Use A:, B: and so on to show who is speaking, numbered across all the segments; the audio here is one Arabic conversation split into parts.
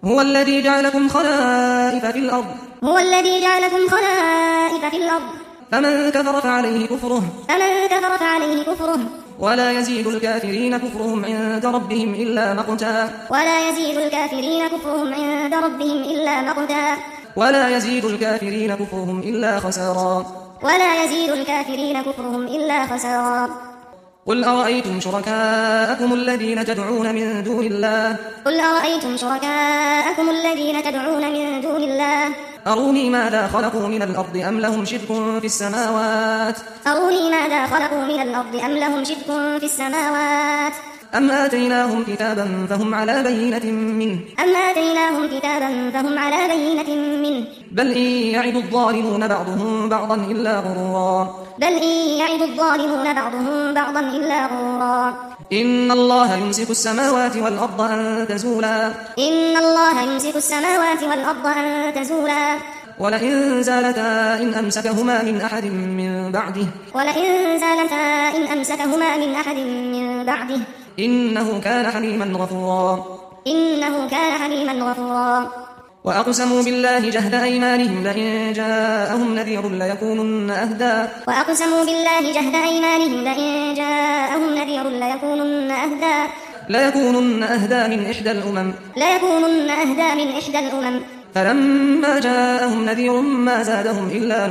A: هو الذي جعلكم خلائف في الأرض
B: هو الذي جعلكم خلائف في الأرض
A: فمن كفر
B: فعليه كفره
A: ولا يزيد الكافرين كفرهم عند ربهم إلا مقتا
B: ولا يزيد الكافرين كفرهم عند ربهم إلا مقتا
A: ولا يزيد الكافرين كفرهم إلا خسارا
B: ولا يزيد الكافرين كفرهم إلا خسارا
A: قل أرأيتم شركاءكم الذين تدعون من دون الله
B: قل أرأيتم شركاءكم الذين تدعون من دون الله
A: أروني ماذا خلقوا من الأرض أم لهم شرك في السماوات
B: أروني ماذا خلقوا من الأرض أم لهم شرك في السماوات
A: أم آتيناهم كتابا فهم على بينة منه بل إن يعد الظالمون بعضهم بعضا إلا غرورا إن الله يمسك السماوات والأرض أن تزولا ولئن زالتا إن أمسكهما من أحد من بعده إنه كان حليما غفورا وأقسموا بالله جهد أيمانهم لئن جاءهم نذير ليكونن أهدى من إحدى الأمم فلما جاءهم نذير ما زادهم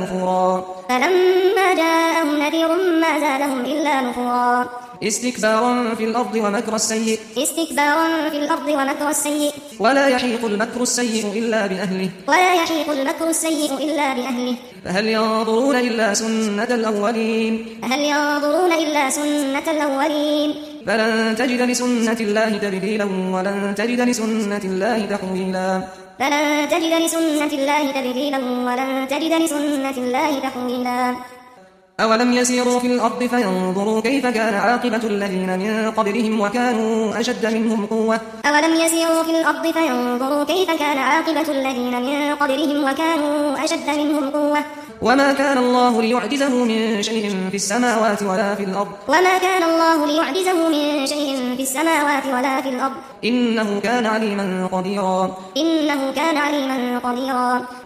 A: إلا نفورا استكبارا في الأرض ومكر السيء ولا يحيق المكر السيء إلا بأهله فهل ينظرون إلا سنة الأولين فلن تجد لسنة الله تبديلا ولن تجد لسنة الله تحويلا أولم يسيروا في الأرض فينظروا كيف كان عاقبة الذين من قبلهم وكانوا أشد منهم قوة وما كان الله ليعجزه من شيء في السماوات ولا في الأرض إنه كان عليما قديرا